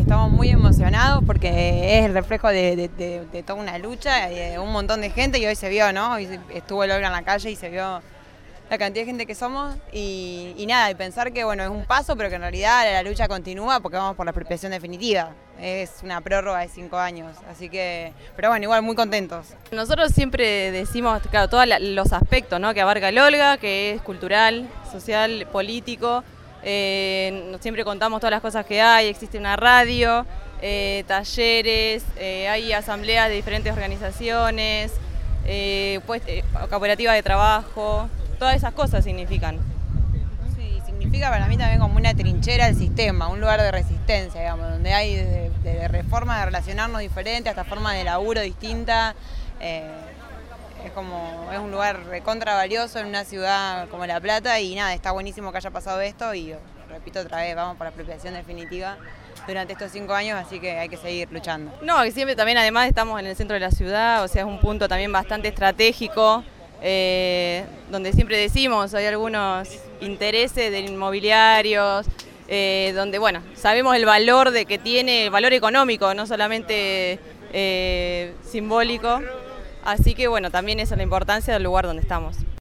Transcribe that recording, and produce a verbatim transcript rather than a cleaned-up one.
estamos muy emocionados porque es el reflejo de, de, de, de toda una lucha y de un montón de gente y hoy se vio, ¿no? Hoy estuvo el Olga en la calle y se vio la cantidad de gente que somos y, y nada, y pensar que bueno, es un paso, pero que en realidad la lucha continúa porque vamos por la expropiación definitiva. Es una prórroga de cinco años, así que, pero bueno, igual muy contentos. Nosotros siempre decimos, claro, todos los aspectos, ¿no?, que abarca el Olga, que es cultural, social, político. Eh, siempre contamos todas las cosas que hay, existe una radio, eh, talleres, eh, hay asambleas de diferentes organizaciones, eh, pues, eh, cooperativas de trabajo, todas esas cosas significan. Sí, significa para mí también como una trinchera del sistema, un lugar de resistencia, digamos, donde hay de, de, de reforma de relacionarnos diferente, hasta forma de laburo distinta. Eh, Es como, es un lugar recontra valioso en una ciudad como La Plata y nada, está buenísimo que haya pasado esto y repito otra vez, vamos por la expropiación definitiva durante estos cinco años, así que hay que seguir luchando. No, que siempre también además estamos en el centro de la ciudad, o sea, es un punto también bastante estratégico, eh, donde siempre decimos, hay algunos intereses de inmobiliarios, eh, donde bueno, sabemos el valor de que tiene, el valor económico, no solamente eh, simbólico. Así que bueno, también esa es la importancia del lugar donde estamos.